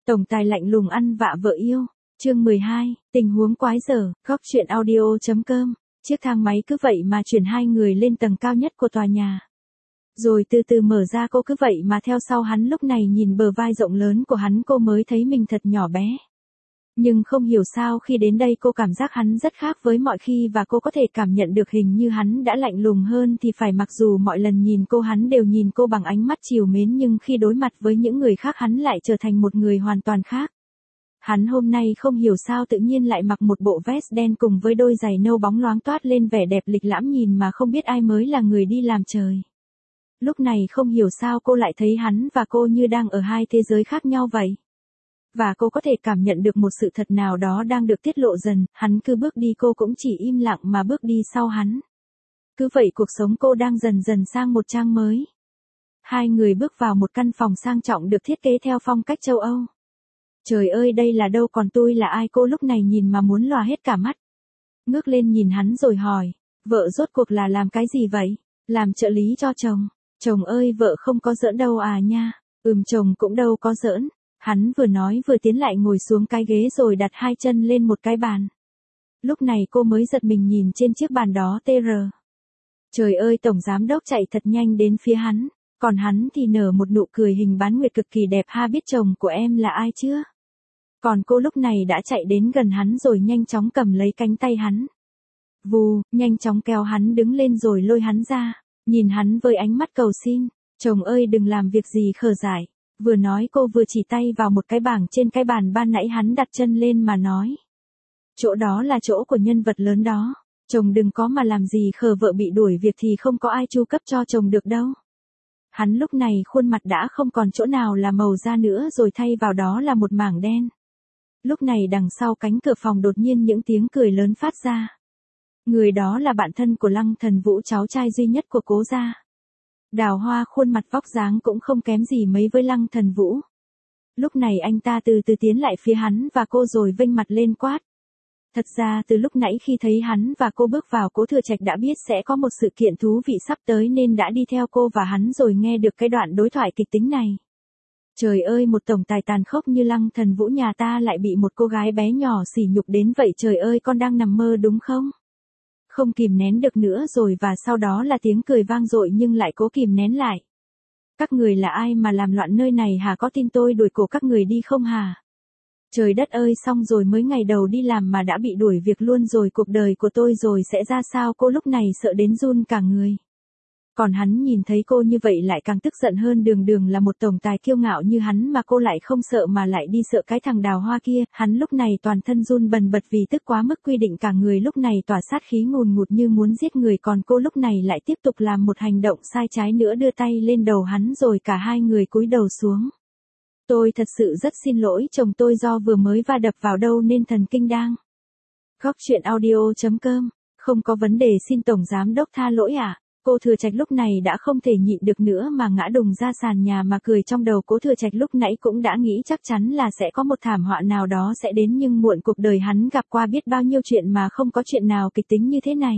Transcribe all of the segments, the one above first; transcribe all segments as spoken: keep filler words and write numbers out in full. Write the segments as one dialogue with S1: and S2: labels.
S1: Tổng tài lạnh lùng ăn vạ vợ yêu. Chương mười hai, tình huống quái dở, góc truyện audio.com. Chiếc thang máy cứ vậy mà chuyển hai người lên tầng cao nhất của tòa nhà. Rồi từ từ mở ra, cô cứ vậy mà theo sau hắn. Lúc này nhìn bờ vai rộng lớn của hắn, cô mới thấy mình thật nhỏ bé. Nhưng không hiểu sao khi đến đây cô cảm giác hắn rất khác với mọi khi, và cô có thể cảm nhận được hình như hắn đã lạnh lùng hơn thì phải. Mặc dù mọi lần nhìn cô hắn đều nhìn cô bằng ánh mắt trìu mến, nhưng khi đối mặt với những người khác hắn lại trở thành một người hoàn toàn khác. Hắn hôm nay không hiểu sao tự nhiên lại mặc một bộ vest đen cùng với đôi giày nâu bóng loáng, toát lên vẻ đẹp lịch lãm, nhìn mà không biết ai mới là người đi làm trời. Lúc này không hiểu sao cô lại thấy hắn và cô như đang ở hai thế giới khác nhau vậy. Và cô có thể cảm nhận được một sự thật nào đó đang được tiết lộ dần. Hắn cứ bước đi, cô cũng chỉ im lặng mà bước đi sau hắn. Cứ vậy cuộc sống cô đang dần dần sang một trang mới. Hai người bước vào một căn phòng sang trọng được thiết kế theo phong cách châu Âu. Trời ơi, đây là đâu, còn tôi là ai? Cô lúc này nhìn mà muốn lòa hết cả mắt. Ngước lên nhìn hắn rồi hỏi, vợ rốt cuộc là làm cái gì vậy? Làm trợ lý cho chồng. Chồng ơi, vợ không có giỡn đâu à nha. Ừm, chồng cũng đâu có giỡn. Hắn vừa nói vừa tiến lại ngồi xuống cái ghế rồi đặt hai chân lên một cái bàn. Lúc này cô mới giật mình nhìn trên chiếc bàn đó tê rờ. Trời ơi, tổng giám đốc chạy thật nhanh đến phía hắn. Còn hắn thì nở một nụ cười hình bán nguyệt cực kỳ đẹp. Ha, biết chồng của em là ai chưa? Còn cô lúc này đã chạy đến gần hắn rồi nhanh chóng cầm lấy cánh tay hắn. Vù, nhanh chóng kéo hắn đứng lên rồi lôi hắn ra. Nhìn hắn với ánh mắt cầu xin. Chồng ơi, đừng làm việc gì khờ dại. Vừa nói cô vừa chỉ tay vào một cái bảng trên cái bàn ban nãy hắn đặt chân lên mà nói. Chỗ đó là chỗ của nhân vật lớn đó. Chồng đừng có mà làm gì khờ, vợ bị đuổi việc thì không có ai chu cấp cho chồng được đâu. Hắn lúc này khuôn mặt đã không còn chỗ nào là màu da nữa rồi, thay vào đó là một mảng đen. Lúc này đằng sau cánh cửa phòng đột nhiên những tiếng cười lớn phát ra. Người đó là bạn thân của Lăng Thần Vũ, cháu trai duy nhất của Cố gia. Đào Hoa khuôn mặt vóc dáng cũng không kém gì mấy với Lăng Thần Vũ. Lúc này anh ta từ từ tiến lại phía hắn và cô rồi vênh mặt lên quát. Thật ra từ lúc nãy khi thấy hắn và cô bước vào, Cố Thừa Trạch đã biết sẽ có một sự kiện thú vị sắp tới nên đã đi theo cô và hắn rồi nghe được cái đoạn đối thoại kịch tính này. Trời ơi, một tổng tài tàn khốc như Lăng Thần Vũ nhà ta lại bị một cô gái bé nhỏ sỉ nhục đến vậy. Trời ơi, con đang nằm mơ đúng không? Không kìm nén được nữa rồi, và sau đó là tiếng cười vang dội nhưng lại cố kìm nén lại. Các người là ai mà làm loạn nơi này hả? Có tin tôi đuổi cổ các người đi không hả? Trời đất ơi, xong rồi, mới ngày đầu đi làm mà đã bị đuổi việc luôn rồi, cuộc đời của tôi rồi sẽ ra sao? Cô lúc này sợ đến run cả người. Còn hắn nhìn thấy cô như vậy lại càng tức giận hơn, đường đường là một tổng tài kiêu ngạo như hắn mà cô lại không sợ mà lại đi sợ cái thằng Đào Hoa kia. Hắn lúc này toàn thân run bần bật vì tức quá mức, quy định cả người lúc này tỏa sát khí ngùn ngụt như muốn giết người. Còn cô lúc này lại tiếp tục làm một hành động sai trái nữa, đưa tay lên đầu hắn rồi cả hai người cúi đầu xuống. Tôi thật sự rất xin lỗi chồng tôi, do vừa mới va đập vào đâu nên thần kinh đang. Góc truyện audio.com. Không có vấn đề, xin tổng giám đốc tha lỗi ạ. À? Cô Thừa Trạch lúc này đã không thể nhịn được nữa mà ngã đùng ra sàn nhà mà cười. Trong đầu Cố Thừa Trạch lúc nãy cũng đã nghĩ chắc chắn là sẽ có một thảm họa nào đó sẽ đến, nhưng muộn, cuộc đời hắn gặp qua biết bao nhiêu chuyện mà không có chuyện nào kịch tính như thế này.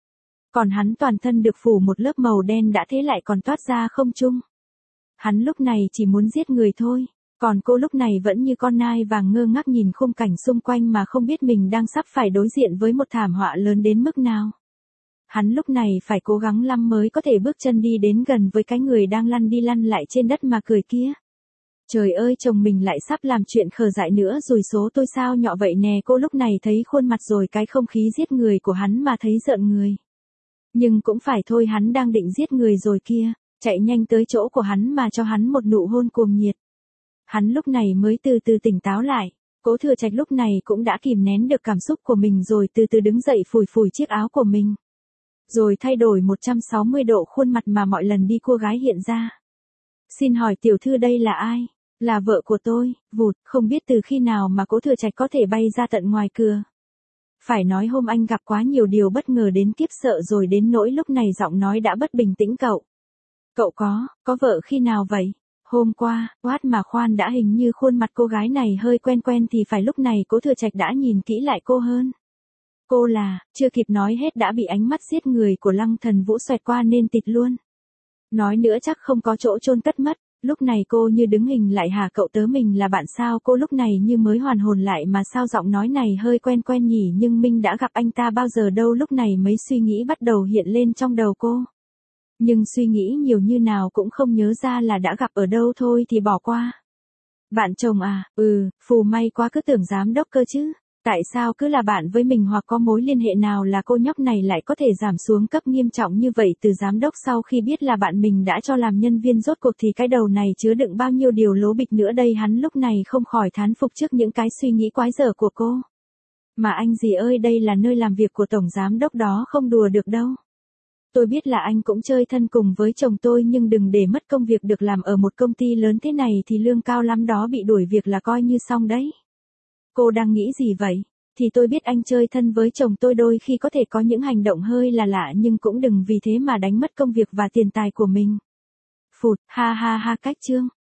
S1: Còn hắn toàn thân được phủ một lớp màu đen đã thế lại còn toát ra không trung. Hắn lúc này chỉ muốn giết người thôi. Còn cô lúc này vẫn như con nai vàng ngơ ngác nhìn khung cảnh xung quanh mà không biết mình đang sắp phải đối diện với một thảm họa lớn đến mức nào. Hắn lúc này phải cố gắng lắm mới có thể bước chân đi đến gần với cái người đang lăn đi lăn lại trên đất mà cười kia. Trời ơi, chồng mình lại sắp làm chuyện khờ dại nữa rồi, số tôi sao nhọ vậy nè. Cô lúc này thấy khuôn mặt rồi cái không khí giết người của hắn mà thấy rợn người. Nhưng cũng phải thôi, hắn đang định giết người rồi kia, chạy nhanh tới chỗ của hắn mà cho hắn một nụ hôn cuồng nhiệt. Hắn lúc này mới từ từ tỉnh táo lại. Cố Thừa Trạch lúc này cũng đã kìm nén được cảm xúc của mình rồi từ từ đứng dậy, phủi phủi chiếc áo của mình. Rồi thay đổi một trăm sáu mươi độ khuôn mặt mà mọi lần đi cua gái hiện ra. Xin hỏi tiểu thư đây là ai? Là vợ của tôi. Vụt, không biết từ khi nào mà Cố Thừa Trạch có thể bay ra tận ngoài cửa. Phải nói hôm anh gặp quá nhiều điều bất ngờ đến kiếp sợ rồi, đến nỗi lúc này giọng nói đã bất bình tĩnh. Cậu. Cậu có, có vợ khi nào vậy? Hôm qua. What mà khoan đã, hình như khuôn mặt cô gái này hơi quen quen thì phải. Lúc này Cố Thừa Trạch đã nhìn kỹ lại cô hơn. Cô là, chưa kịp nói hết đã bị ánh mắt giết người của Lăng Thần Vũ xoẹt qua nên tịt luôn. Nói nữa chắc không có chỗ chôn cất mất. Lúc này cô như đứng hình lại hả, cậu tớ mình là bạn sao? Cô lúc này như mới hoàn hồn lại, mà sao giọng nói này hơi quen quen nhỉ, nhưng mình đã gặp anh ta bao giờ đâu. Lúc này mấy suy nghĩ bắt đầu hiện lên trong đầu cô. Nhưng suy nghĩ nhiều như nào cũng không nhớ ra là đã gặp ở đâu, thôi thì bỏ qua. Bạn chồng à? Ừ, phù may quá, cứ tưởng giám đốc cơ chứ. Tại sao cứ là bạn với mình hoặc có mối liên hệ nào là cô nhóc này lại có thể giảm xuống cấp nghiêm trọng như vậy từ giám đốc sau khi biết là bạn mình đã cho làm nhân viên? Rốt cuộc thì cái đầu này chứa đựng bao nhiêu điều lố bịch nữa đây? Hắn lúc này không khỏi thán phục trước những cái suy nghĩ quái dở của cô. Mà anh gì ơi, đây là nơi làm việc của tổng giám đốc đó, không đùa được đâu. Tôi biết là anh cũng chơi thân cùng với chồng tôi, nhưng đừng để mất công việc được làm ở một công ty lớn thế này thì lương cao lắm đó, bị đuổi việc là coi như xong đấy. Cô đang nghĩ gì vậy? Thì tôi biết anh chơi thân với chồng tôi đôi khi có thể có những hành động hơi là lạ, nhưng cũng đừng vì thế mà đánh mất công việc và tiền tài của mình. Phụt, ha ha ha. Cách chương